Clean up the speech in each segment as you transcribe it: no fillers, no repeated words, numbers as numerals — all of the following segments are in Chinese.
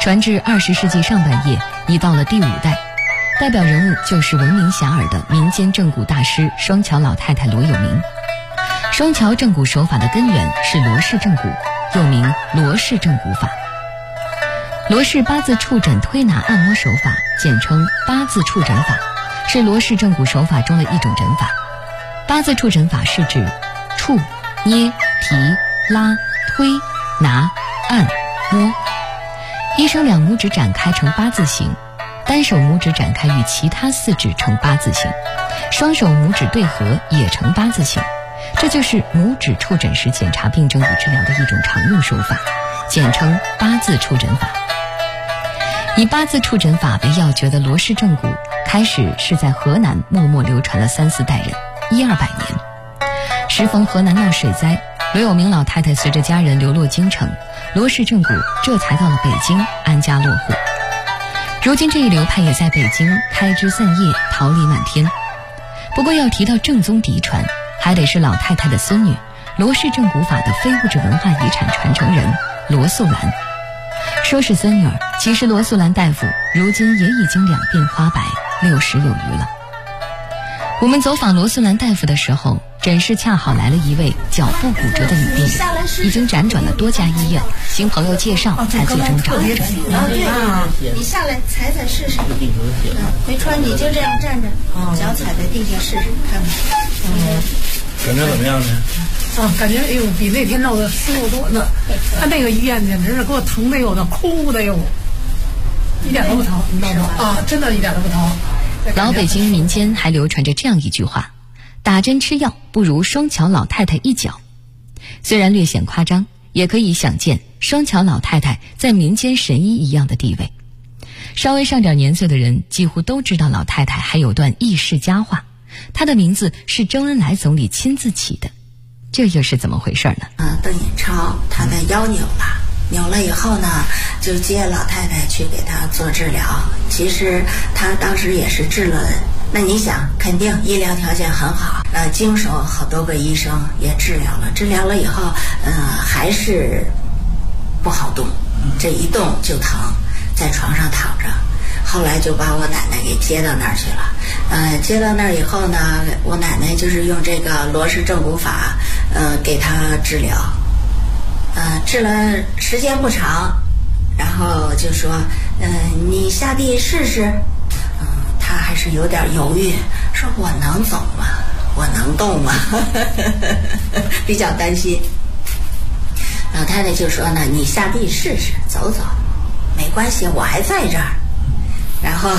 传至20世纪上半叶，已到了第5代。代表人物就是闻名遐迩的民间正骨大师双桥老太太罗有明。双桥正骨手法的根源是罗氏正骨，又名罗氏正骨法。罗氏八字触诊推拿按摩手法，简称八字触诊法，是罗氏正骨手法中的一种诊法。八字触诊法是指触、捏、提、拉、推、拿、按、摸。医生两拇指展开成八字形，单手拇指展开与其他4指成八字形，双手拇指对合也成八字形。这就是拇指触诊时检查病症与治疗的一种常用手法，简称八字触诊法。以八字触诊法为要诀的罗氏正骨，开始是在河南默默流传了3、4代人，100-200年。时逢河南闹水灾，罗有明老太太随着家人流落京城，罗氏正骨这才到了北京安家落户。如今这一流派也在北京开枝散叶，桃李满天。不过要提到正宗嫡传，还得是老太太的孙女，罗氏正骨法的非物质文化遗产传承人罗素兰。说是孙女儿，其实罗素兰大夫如今也已经两鬓花白，60有余了。我们走访罗素兰大夫的时候，诊室恰好来了一位脚部骨折的女病人，已经辗转了多家医院，经朋友介绍才最终找到这里。 你下来踩踩试试。没穿你就这样站着，脚踩在地下试试看看。 感觉怎么样呢？ 感觉比那天闹的舒服多呢。他那个医院简直是给我疼的有的哭的有，一点都不疼，你知道吗？真的一点都不疼。 老北京民间还流传着这样一句话：打针吃药不如双桥老太太一脚。虽然略显夸张，也可以想见双桥老太太在民间神医一样的地位。稍微上点年岁的人几乎都知道老太太还有段轶事佳话，她的名字是周恩来总理亲自起的。这又是怎么回事呢？ 邓颖超她的腰扭了以后呢，就接老太太去给她做治疗。其实她当时也是治了，那你想肯定医疗条件很好，经手好多个医生也治疗了以后，还是不好动，这一动就疼，在床上躺着。后来就把我奶奶给接到那儿去了。接到那儿以后呢，我奶奶就是用这个罗氏正骨法，给她治疗。治了时间不长，然后就说，你下地试试。她还是有点犹豫，说我能走吗？我能动吗？比较担心。老太太就说呢，你下地试试，走走，没关系，我还在这儿。然后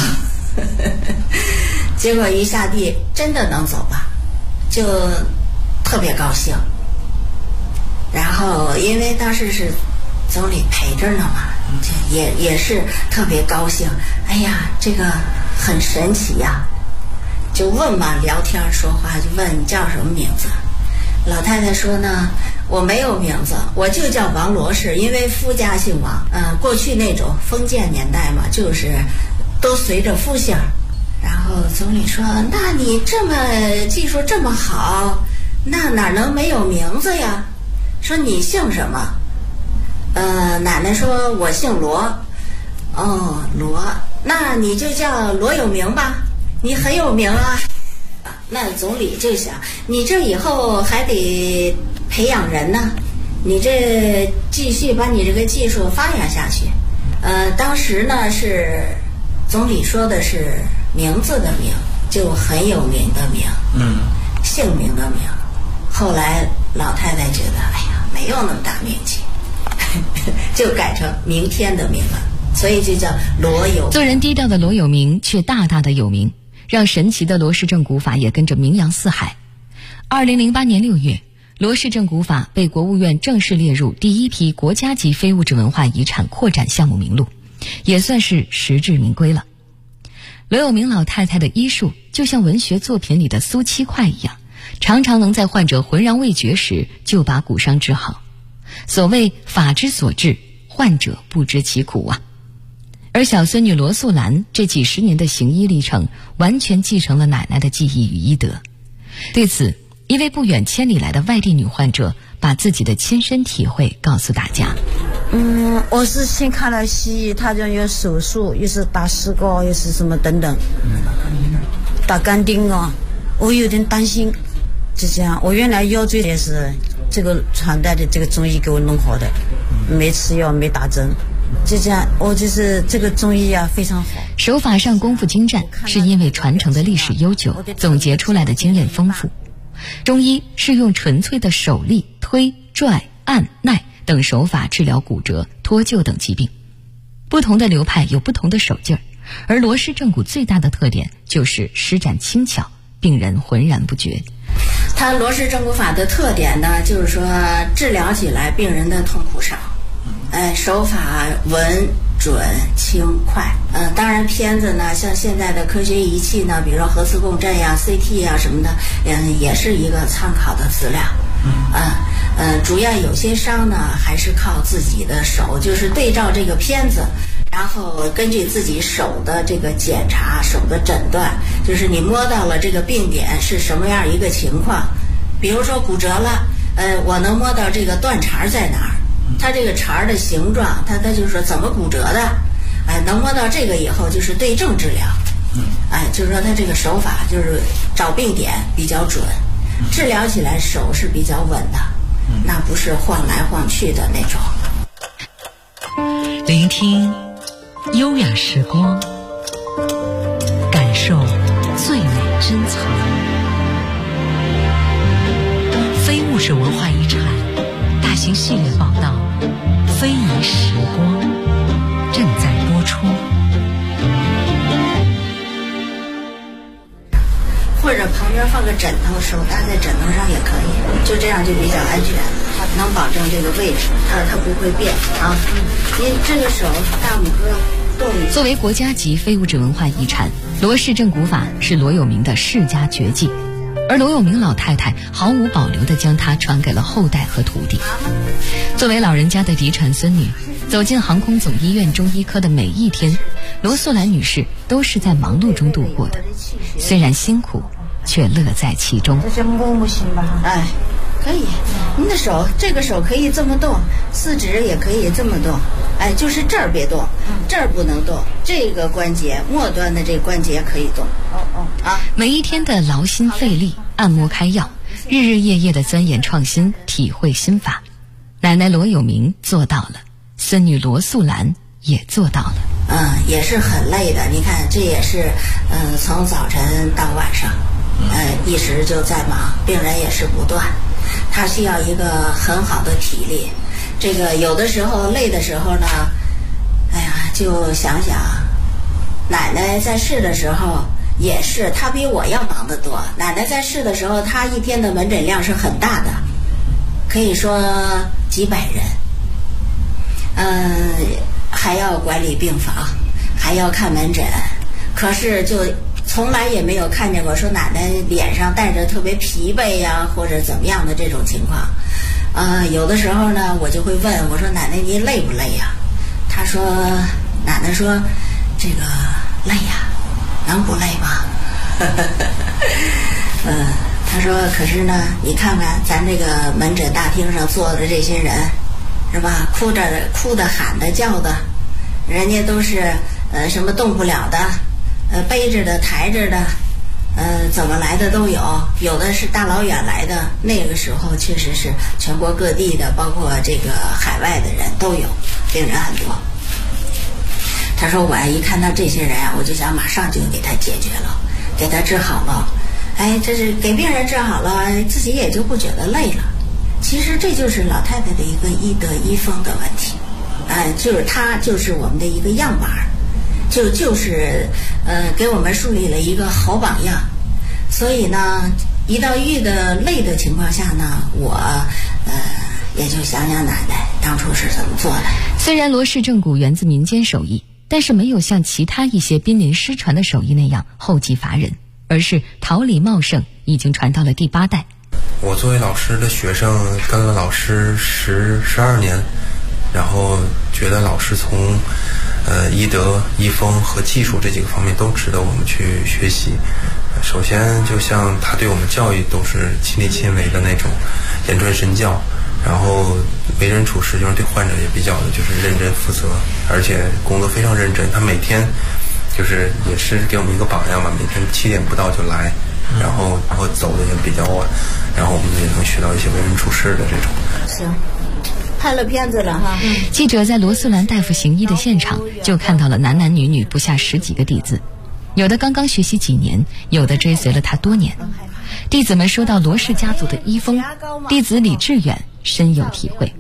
结果一下地真的能走了，就特别高兴。然后因为当时是总理陪着呢嘛，也是特别高兴。哎呀，这个很神奇呀！就问嘛，聊天说话就问你叫什么名字。老太太说呢，我没有名字，我就叫王罗氏，因为夫家姓王。过去那种封建年代嘛，就是都随着夫姓。然后总理说，那你这么技术这么好，那哪能没有名字呀？说你姓什么？奶奶说我姓罗。哦，罗，那你就叫罗有明吧，你很有名啊。那总理就想，你这以后还得培养人呢，你这继续把你这个技术发扬下去。当时呢是总理说的是名字的名，就很有名的名，姓名的名。后来老太太觉得，哎呀，没有那么大名气，就改成明天的名了，所以就叫罗有明。 做人低调的罗有明却大大的有名，让神奇的罗氏正骨法也跟着名扬四海。2008年6月，罗氏正骨法被国务院正式列入第一批国家级非物质文化遗产扩展项目名录，也算是实至名归了。罗有明老太太的医术就像文学作品里的苏七块一样，常常能在患者浑然未觉时就把骨伤治好。所谓法之所至，患者不知其苦啊。而小孙女罗素兰这几十年的行医历程，完全继承了奶奶的技艺与医德。对此，一位不远千里来的外地女患者把自己的亲身体会告诉大家。 我是先看了西医，他讲有手术，又是打石膏，又是什么等等，打钢钉啊，我有点担心。就这样，我原来腰椎也是这个传代的这个中医给我弄好的，没吃药，没打针。就这样，我就是这个中医啊非常好。 手法上功夫精湛，是因为传承的历史悠久，总结出来的经验丰富。中医是用纯粹的手力推、拽、按、耐等手法治疗骨折、脱臼等疾病。不同的流派有不同的手劲儿，而罗氏正骨最大的特点就是施展轻巧，病人浑然不觉。 它罗氏正骨法的特点呢，就是说治疗起来病人的痛苦少，手法稳准轻快。当然片子呢，像现在的科学仪器呢，比如说核磁共振呀、CT 呀什么的，也是一个参考的资料。主要有些伤呢，还是靠自己的手，就是对照这个片子，然后根据自己手的这个检查、手的诊断，就是你摸到了这个病点是什么样一个情况。比如说骨折了，我能摸到这个断茬在哪儿，它这个茬的形状，它就是说怎么骨折的，能摸到这个以后就是对症治疗。就是说它这个手法就是找病点比较准，治疗起来手是比较稳的，那不是晃来晃去的那种。 聆听优雅时光，感受最美珍藏。非物质文化遗产大型系列报道《非遗时光》正在播出。 或者旁边放个枕头，手搭在枕头上也可以，就这样就比较安全，它能保证这个位置，它不会变啊。您这个手大拇哥动一下。 作为国家级非物质文化遗产，罗氏正骨法是罗有明的世家绝技，而罗有明老太太毫无保留地将它传给了后代和徒弟。作为老人家的嫡传孙女，走进航空总医院中医科的每一天，罗素兰女士都是在忙碌中度过的，虽然辛苦，却乐在其中。 这摸不行吧？ 可以，您的手这个手可以这么动，四指也可以这么动，就是这儿别动，这儿不能动，这个关节末端的这个关节可以动。 每一天的劳心费力，按摩开药，日日夜夜的钻研创新，体会心法。奶奶罗有明做到了，孙女罗素兰也做到了。 也是很累的。你看，这也是从早晨到晚上，一直就在忙，病人也是不断。他需要一个很好的体力。这个有的时候累的时候呢，就想想，奶奶在世的时候也是，她比我要忙得多。奶奶在世的时候，她一天的门诊量是很大的，可以说几百人。还要管理病房，还要看门诊，可是就从来也没有看见过说奶奶脸上带着特别疲惫呀，或者怎么样的这种情况。有的时候呢，我就会问我说：“奶奶，您累不累呀？”奶奶说：“这个累呀，能不累吗？”她说：“可是呢，你看看咱这个门诊大厅上坐的这些人。”是吧？哭的、喊的、叫的，人家都是什么动不了的，背着的、抬着的，怎么来的都有，有的是大老远来的。那个时候确实是全国各地的，包括这个海外的人都有，病人很多。他说我一看到这些人我就想马上就给他解决了，给他治好了。这是给病人治好了，自己也就不觉得累了。其实这就是老太太的一个医德医风的问题，就是她就是我们的一个样板，就是给我们树立了一个好榜样。所以呢，一到遇的累的情况下呢，我也就想想奶奶当初是怎么做的。 虽然罗氏正骨源自民间手艺，但是没有像其他一些濒临失传的手艺那样后继乏人，而是桃李茂盛，已经传到了第8代。 我作为老师的学生，跟了老师12年，然后觉得老师从医德、医风和技术这几个方面都值得我们去学习。首先，就像他对我们教育都是亲力亲为的那种，言传身教。 然后为人处事就是对患者也比较的就是认真负责，而且工作非常认真。他每天就是也是给我们一个榜样吧，每天7点不到就来，然后走的也比较晚，然后我们也能学到一些为人处事的这种。 行，拍了片子了哈。 记者在罗素兰大夫行医的现场就看到了男男女女不下10几个弟子，有的刚刚学习几年，有的追随了他多年。弟子们说到罗氏家族的医风，弟子李志远深有体会。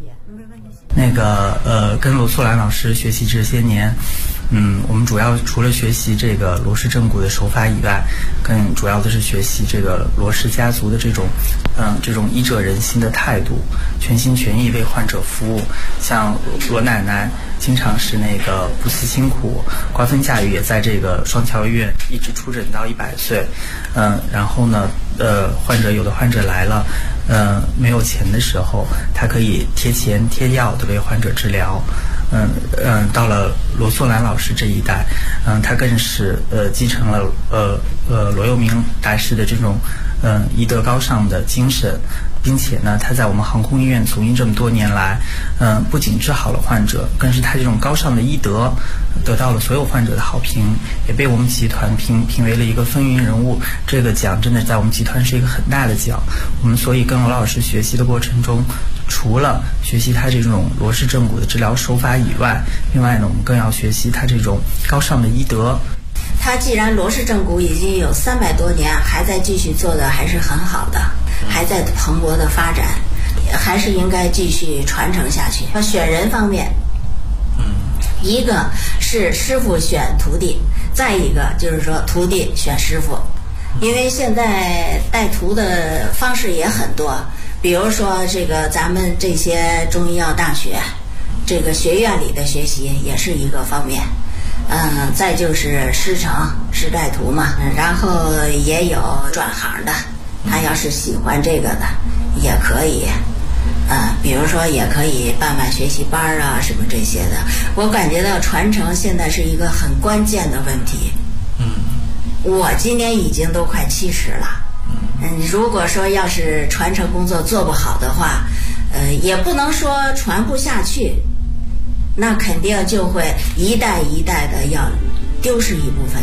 跟罗素兰老师学习这些年，我们主要除了学习这个罗氏正骨的手法以外，更主要的是学习这个罗氏家族的这种医者仁心的态度，全心全意为患者服务。像罗奶奶经常是不辞辛苦，瓜分假日也在这个双桥医院一直出诊到100岁。然后呢，有的患者来了，没有钱的时候，他可以贴钱贴药的为患者治疗。到了罗素兰老师这一代，他更是继承了罗佑铭大师的这种医德高尚的精神，并且呢，他在我们航空医院从医这么多年来，不仅治好了患者，更是他这种高尚的医德得到了所有患者的好评，也被我们集团评为了一个风云人物。这个奖真的在我们集团是一个很大的奖。我们所以跟罗老师学习的过程中，除了学习他这种罗氏正骨的治疗手法以外，另外呢，我们更要学习他这种高尚的医德。 他既然罗氏正骨已经有300多年，还在继续做的还是很好的，还在蓬勃的发展，还是应该继续传承下去。选人方面，一个是师傅选徒弟，再一个就是说徒弟选师傅。因为现在带徒的方式也很多，比如说咱们这些中医药大学这个学院里的学习也是一个方面。再就是师承师带徒嘛，然后也有转行的，他要是喜欢这个的也可以，比如说也可以办学习班啊什么这些的。我感觉到传承现在是一个很关键的问题。我今年已经都快70了，如果说要是传承工作做不好的话，也不能说传不下去，那肯定就会一代一代的要丢失一部分。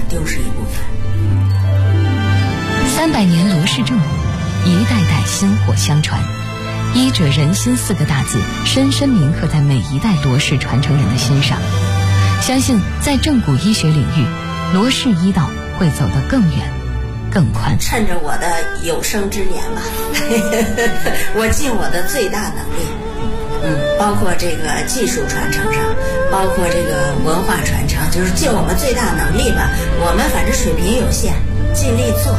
300年罗氏正骨，一代代薪火相传，医者仁心4个大字深深铭刻在每一代罗氏传承人的心上。相信在正骨医学领域，罗氏医道会走得更远更宽。 趁着我的有生之年吧，我尽我的最大能力，包括这个技术传承上，包括这个文化传承，就是尽我们最大能力吧。我们反正水平有限，尽力做。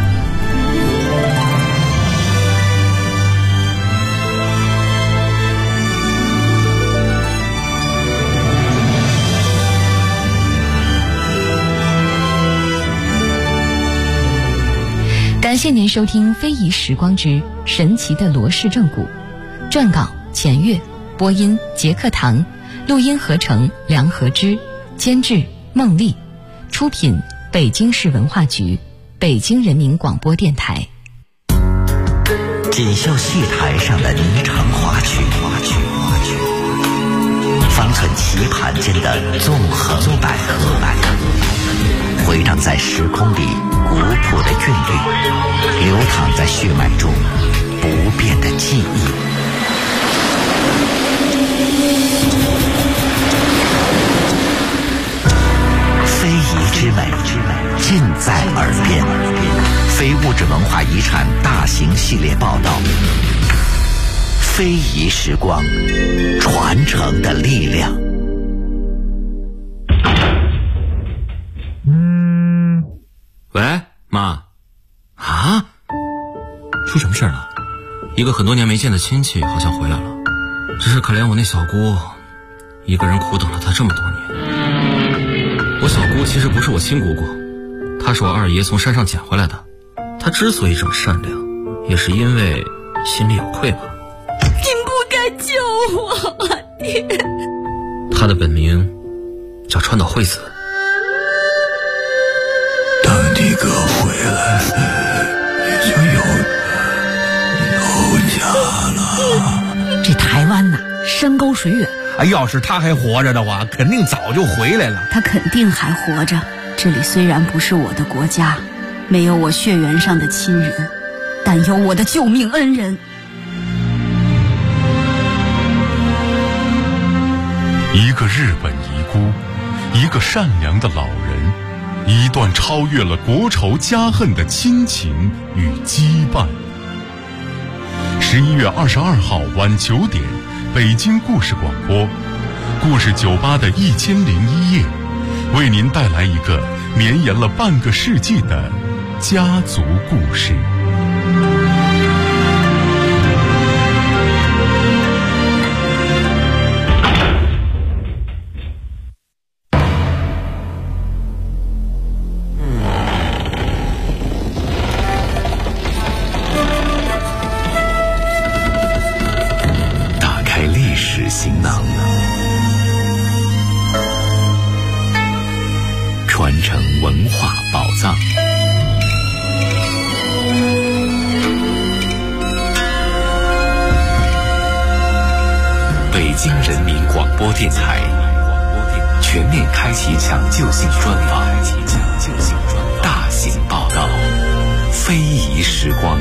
感谢您收听《非遗时光之神奇的罗氏正骨》，撰稿钱月，播音杰克堂，录音合成梁和之，监制孟丽，出品北京市文化局，北京人民广播电台。 锦绣戏台上的霓裳花曲，方寸棋盘间的纵横捭阖，回荡在时空里古朴的韵律，流淌在血脉中不变的记忆。非遗之美尽在耳边。非物质文化遗产大型系列报道，非遗时光，传承的力量。 喂，妈。啊？出什么事了？一个很多年没见的亲戚好像回来了，只是可怜我那小姑，一个人苦等了她这么多年。我小姑其实不是我亲姑姑，她是我二爷从山上捡回来的。她之所以这么善良，也是因为心里有愧吧。 你不该救我，爹。 她的本名叫川岛惠子。 等你哥回来，你就有家了。 山高水远。 要是他还活着的话，肯定早就回来了。 他肯定还活着。这里虽然不是我的国家，没有我血缘上的亲人，但有我的救命恩人。 一个日本遗孤，一个善良的老人，一段超越了国仇家恨的亲情与羁绊。11月22号晚9点，北京故事广播，故事酒吧的1001夜，为您带来一个绵延了半个世纪的家族故事。 行囊，传承文化宝藏。北京人民广播电台全面开启抢救性专访，大型报道，非遗时光。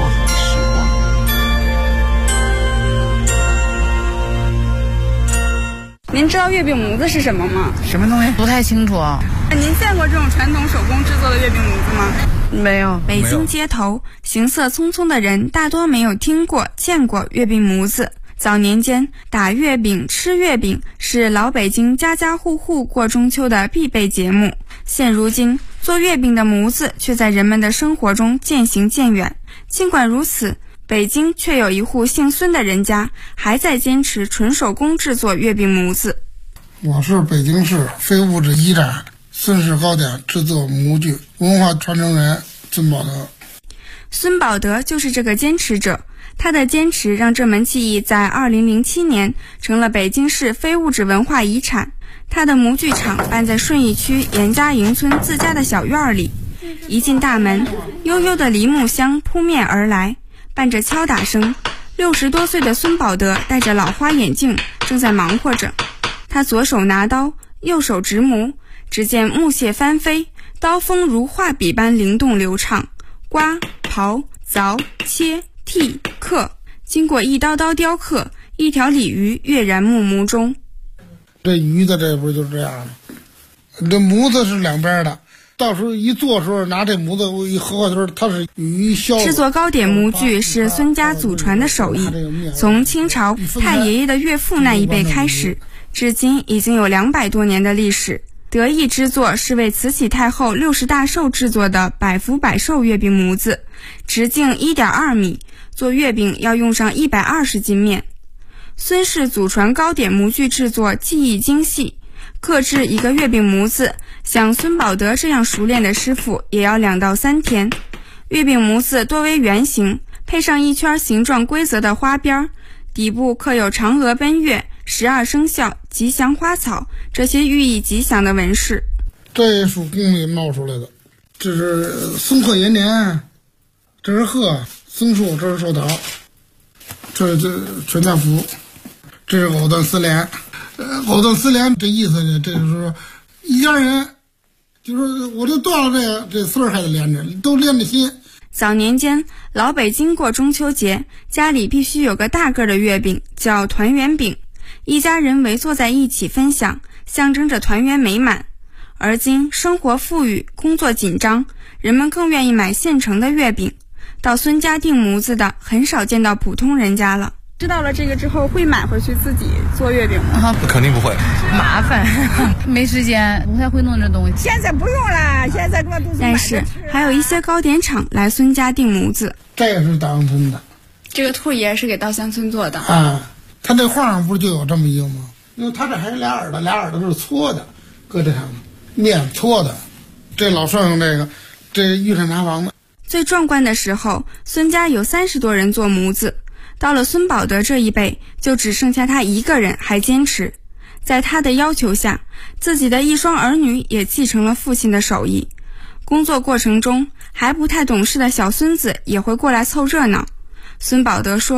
您知道月饼模子是什么吗？ 什么东西？不太清楚。 您见过这种传统手工制作的月饼模子吗？ 没有。 北京街头行色匆匆的人大多没有听过见过月饼模子。早年间，打月饼吃月饼是老北京家家户户过中秋的必备节目。现如今，做月饼的模子却在人们的生活中渐行渐远。尽管如此，北京却有一户姓孙的人家还在坚持纯手工制作月饼模子。 我是北京市非物质遗产孙氏糕点制作模具文化传承人孙宝德。 孙宝德就是这个坚持者，他的坚持让这门技艺在2007年成了北京市非物质文化遗产。他的模具厂办在顺义区严家营村自家的小院里，一进大门，悠悠的梨木香扑面而来，伴着敲打声，60多岁的孙宝德戴着老花眼镜，正在忙活着。他左手拿刀，右手执模，只见木屑翻飞，刀锋如画笔般灵动流畅，刮、刨、凿、切、剔、刻，经过一刀刀雕刻，一条鲤鱼跃然目目中。 这鱼的这不就是这样的？这模子是两边的，到时候一做的时候拿这模子一合的时候，它是鱼削。 制作糕点模具是孙家祖传的手艺，从清朝太爷爷的岳父那一辈开始，至今已经有200多年的历史。得意之作是为慈禧太后60大寿制作的百福百寿月饼模子，直径1.2米，做月饼要用上120斤面。孙氏祖传糕点模具制作技艺精细，刻制一个月饼模子，像孙宝德这样熟练的师傅也要2到3天。月饼模子多为圆形，配上一圈形状规则的花边，底部刻有嫦娥奔月、12生肖、吉祥花草这些寓意吉祥的纹饰。 这属宫里闹出来的，这是松鹤延年，这是鹤，松树，这是寿桃，这全家福，这是藕断丝连。藕断丝连这意思呢，这就是说一家人，就是我就断了这丝儿还得连着，都连着心。 早年间，老北京过中秋节，家里必须有个大个的月饼，叫团圆饼，一家人围坐在一起分享，象征着团圆美满。而今生活富裕，工作紧张，人们更愿意买现成的月饼，到孙家订模子的很少见到普通人家了。知道了这个之后，会买回去自己做月饼吗？ 肯定不会， 麻烦，没时间，不太会弄这东西。现在不用了，现在多都是买。 但是还有一些糕点厂来孙家订模子。 这个是稻香村的， 这个兔爷是给稻香村做的啊。他这画上不是就有这么一个吗？因为他这还是俩耳朵都是搓的，搁这上面搓的。这老算上这御膳茶房的。 最壮观的时候，孙家有30多人做模子。到了孙宝德这一辈，就只剩下他一个人还坚持。在他的要求下，自己的一双儿女也继承了父亲的手艺。工作过程中，还不太懂事的小孙子也会过来凑热闹。孙宝德说，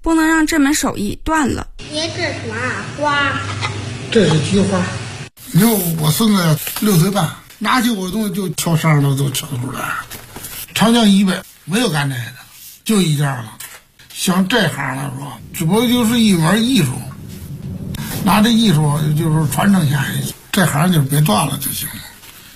不能让这门手艺断了。 这是啥花？ 这是菊花。你说我孙子6岁半，拿起我的东西就敲上头都敲出来。长江以北没有干这个的，就一家了。像这行来说，只不过就是一门艺术，拿这艺术就是传承下去，这行就别断了就行了。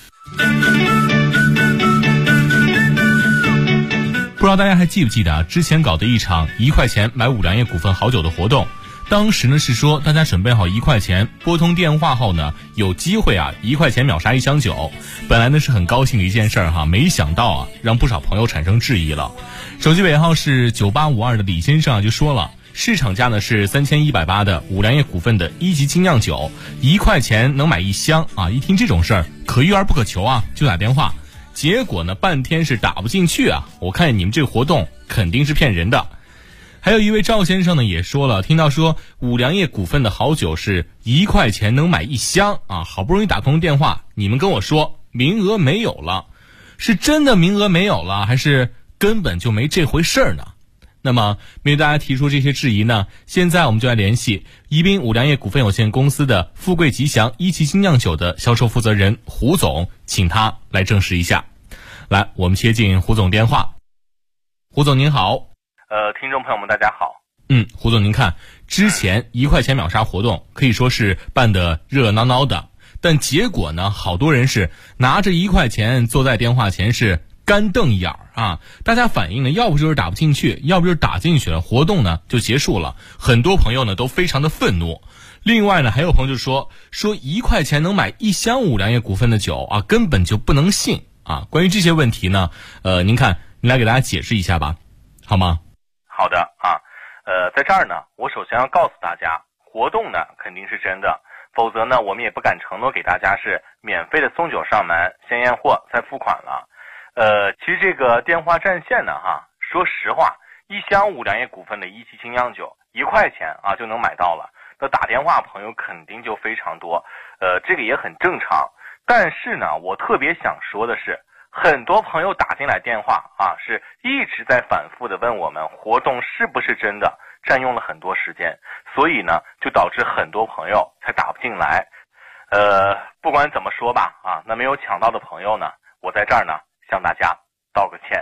不知道大家还记不记得之前搞的一场1块钱买五粮液股份好酒的活动，当时呢是说大家准备好1块钱，拨通电话后呢有机会1块钱秒杀1箱酒。本来呢是很高兴的一件事儿没想到让不少朋友产生质疑了。手机尾号是9852的李先生就说了，市场价呢是3180的五粮液股份的1级精酿酒，1块钱能买1箱一听这种事儿可遇而不可求就打电话。结果呢半天是打不进去我看你们这个活动肯定是骗人的。还有一位赵先生呢也说了，听到说五粮液股份的好酒是1块钱能买1箱好不容易打通电话，你们跟我说名额没有了，是真的名额没有了，还是根本就没这回事儿呢？那么面对大家提出这些质疑呢，现在我们就来联系宜宾五粮液股份有限公司的富贵吉祥1级精酿酒的销售负责人胡总，请他来证实一下。来，我们接进胡总电话。胡总您好。 听众朋友们大家好。 胡总您看，之前1块钱秒杀活动可以说是办得热热闹闹的，但结果呢好多人是拿着1块钱坐在电话前是干瞪眼大家反映呢要不就是打不进去，要不就是打进去了，活动呢就结束了。很多朋友呢都非常的愤怒。另外呢还有朋友就说1块钱能买1箱五粮液股份的酒根本就不能信关于这些问题呢您看您来给大家解释一下吧，好吗？ 好的在这儿呢我首先要告诉大家，活动呢肯定是真的，否则呢我们也不敢承诺给大家是免费的送酒上门，先验货再付款了。其实这个电话占线呢说实话，1箱五粮液股份的1级精酿酒1块钱就能买到了，那打电话朋友肯定就非常多，这个也很正常。但是呢我特别想说的是，很多朋友打进来电话是一直在反复的问我们活动是不是真的，占用了很多时间，所以呢就导致很多朋友才打不进来。不管怎么说吧那没有抢到的朋友呢，我在这儿呢向大家道个歉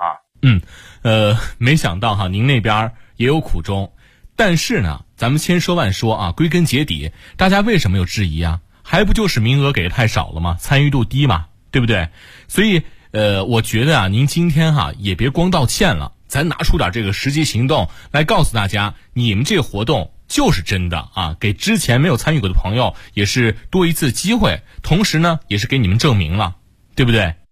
没想到您那边也有苦衷。但是呢咱们千说万说归根结底大家为什么有质疑还不就是名额给的太少了吗？参与度低嘛，对不对？所以我觉得您今天也别光道歉了，咱拿出点这个实际行动来告诉大家，你们这个活动就是真的给之前没有参与过的朋友也是多一次机会，同时呢也是给你们证明了，对不对？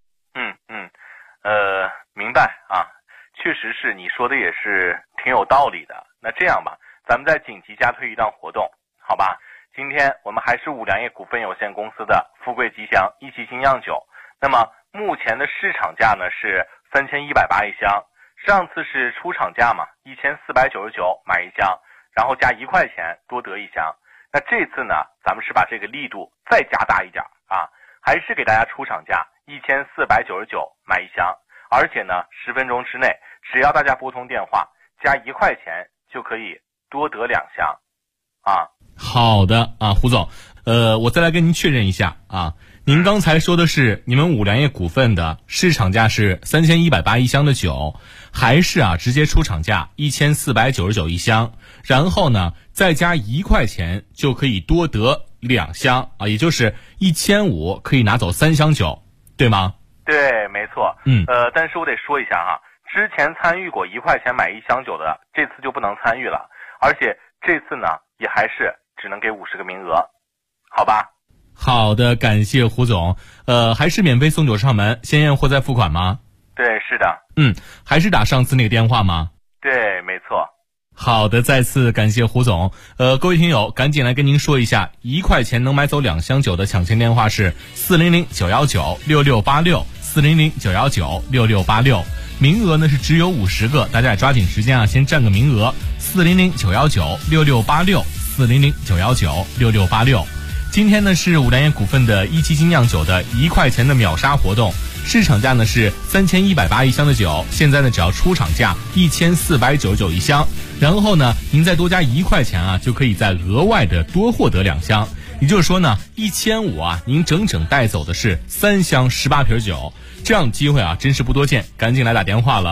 明白确实是你说的也是挺有道理的。那这样吧，咱们再紧急加推一档活动，好吧？今天我们还是五粮液股份有限公司的富贵吉祥1级精酿酒，那么目前的市场价呢是3180一箱，上次是出厂价嘛，1499买1箱，然后加1块钱多得1箱。那这次呢咱们是把这个力度再加大一点还是给大家出厂价1499买1箱，而且呢10分钟之内只要大家拨通电话加1块钱就可以多得2箱好的胡总，我再来跟您确认一下您刚才说的是你们五粮液股份的市场价是3180一箱的酒，还是直接出厂价1499一箱，然后呢再加1块钱就可以多得2箱也就是1500可以拿走3箱酒，对吗？ 对，没错。但是我得说一下之前参与过1块钱买1箱酒的，这次就不能参与了，而且这次呢也还是只能给50个名额，好吧？ 好的，感谢胡总。还是免费送酒上门，先验货再付款吗？ 对，是的。 还是打上次那个电话吗？ 对，没错。 好的，再次感谢胡总。各位听友，赶紧来跟您说一下，1块钱能买走2箱酒的抢先电话是400-919-6686，400-919-6686。名额呢是只有50个，大家也抓紧时间先占个名额。400-919-6686，400-919-6686。今天呢是五粮液股份的1级精酿酒的1块钱的秒杀活动，市场价呢是3180一箱的酒，现在呢只要出厂价1499一箱， 然后呢，您再多加1块钱啊，就可以再额外的多获得2箱。也就是说呢，1500啊，您整整带走的是3箱18瓶酒，这样的机会啊，真是不多见，赶紧来打电话了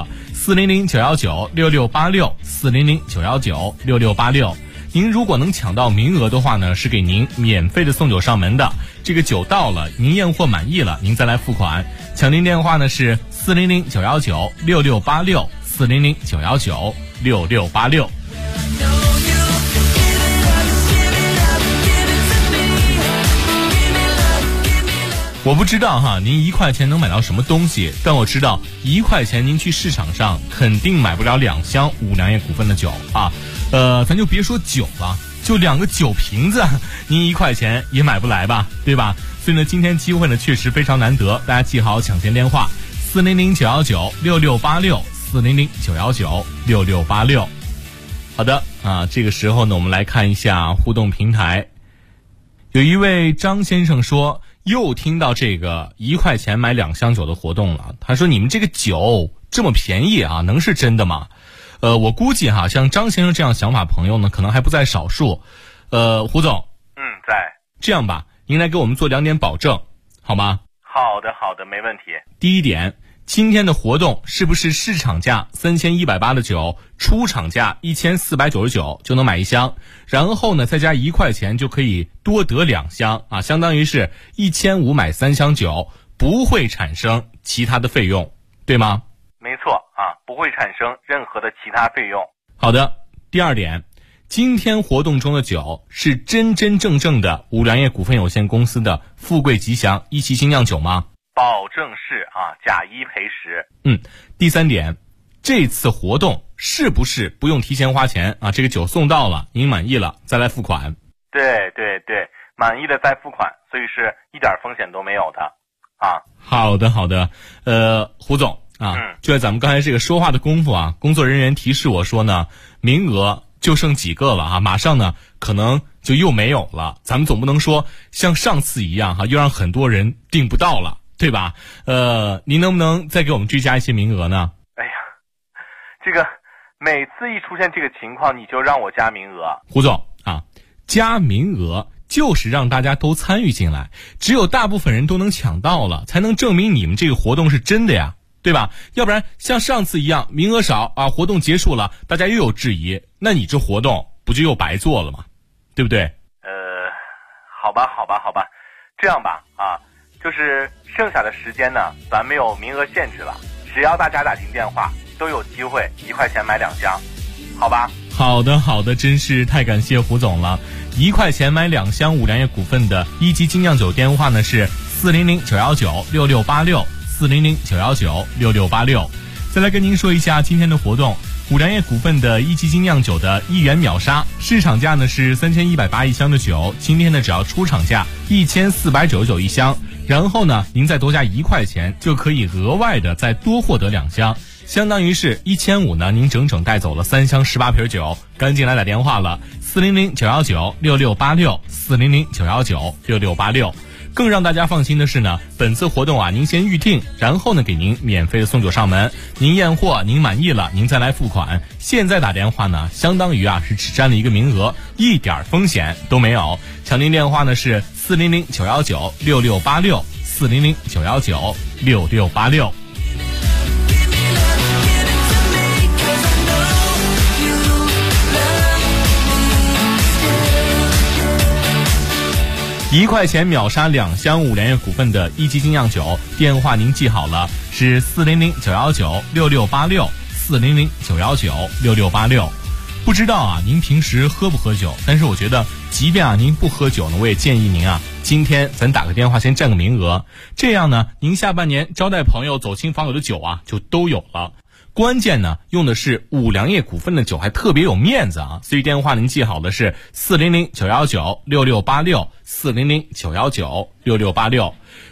，400-919-6686，400-919-6686。您如果能抢到名额的话呢，是给您免费的送酒上门的。这个酒到了，您验货满意了，您再来付款。抢订电话呢是400-919-6686，400-919-6686。我不知道哈，您1块钱能买到什么东西，但我知道1块钱您去市场上肯定买不了2箱五粮液股份的酒啊。咱就别说酒了，就2个酒瓶子，您1块钱也买不来吧，对吧？所以呢，今天机会呢确实非常难得，大家记好抢先电话：400-919-6686，400-919-6686。好的啊，这个时候呢，我们来看一下互动平台。有一位张先生说，又听到这个1块钱买2箱酒的活动了。他说，你们这个酒这么便宜啊，能是真的吗？我估计哈，像张先生这样想法朋友呢，可能还不在少数。胡总， 在。 这样吧，您来给我们做2点保证，好吗？ 好的，没问题。 第一点，今天的活动是不是市场价3180的酒，出厂价1499就能买1箱，然后呢再加1块钱就可以多得2箱啊，相当于是1500买3箱酒，不会产生其他的费用，对吗？ 没错啊，不会产生任何的其他费用。 好的，第二点，今天活动中的酒是真真正正的五粮液股份有限公司的富贵吉祥一期精酿酒吗？ 保证是啊，假一赔10。 第三点，这次活动是不是不用提前花钱啊？这个酒送到了，您满意了再来付款。 对，满意的再付款，所以是一点风险都没有的啊。 好的，胡总啊，就在咱们刚才这个说话的功夫啊，工作人员提示我说呢，名额就剩几个了啊，马上呢可能就又没有了。咱们总不能说像上次一样哈，又让很多人订不到了，对吧？您能不能再给我们追加一些名额呢？ 哎呀，这个每次一出现这个情况，你就让我加名额。 胡总啊，加名额就是让大家都参与进来，只有大部分人都能抢到了，才能证明你们这个活动是真的呀，对吧？要不然像上次一样名额少啊，活动结束了大家又有质疑，那你这活动不就又白做了吗？对不对？ 好吧，这样吧啊，就是剩下的时间呢，咱没有名额限制了，只要大家打进电话都有机会1块钱买2箱，好吧？ 好的，真是太感谢胡总了。1块钱买2箱五粮液股份的一级精酿酒电话呢是400-919-6686，400-919-6686。再来跟您说一下今天的活动，五粮液股份的一级精酿酒的1元秒杀，市场价呢是3180一箱的酒，今天呢只要出厂价1499一箱，然后呢您再多加1块钱就可以额外的再多获得2箱，相当于是1500呢，您整整带走了3箱18瓶酒，赶紧来打电话了，400-919-6686，400-919-6686。更让大家放心的是呢，本次活动啊，您先预定，然后呢给您免费的送酒上门，您验货您满意了，您再来付款。现在打电话呢，相当于啊是只占了一个名额，一点风险都没有。抢订电话呢是400-919-6686，400-919-6686。1块钱秒杀2箱五粮液股份的一级精酿酒，电话您记好了，是400-919-6686，400-919-6686。不知道啊，您平时喝不喝酒？但是我觉得，即便啊您不喝酒呢，我也建议您啊，今天咱打个电话先占个名额，这样呢，您下半年招待朋友、走亲访友的酒啊，就都有了。关键呢，用的是五粮液股份的酒，还特别有面子啊！所以电话您记好的是400-919-6686，400-919-6686。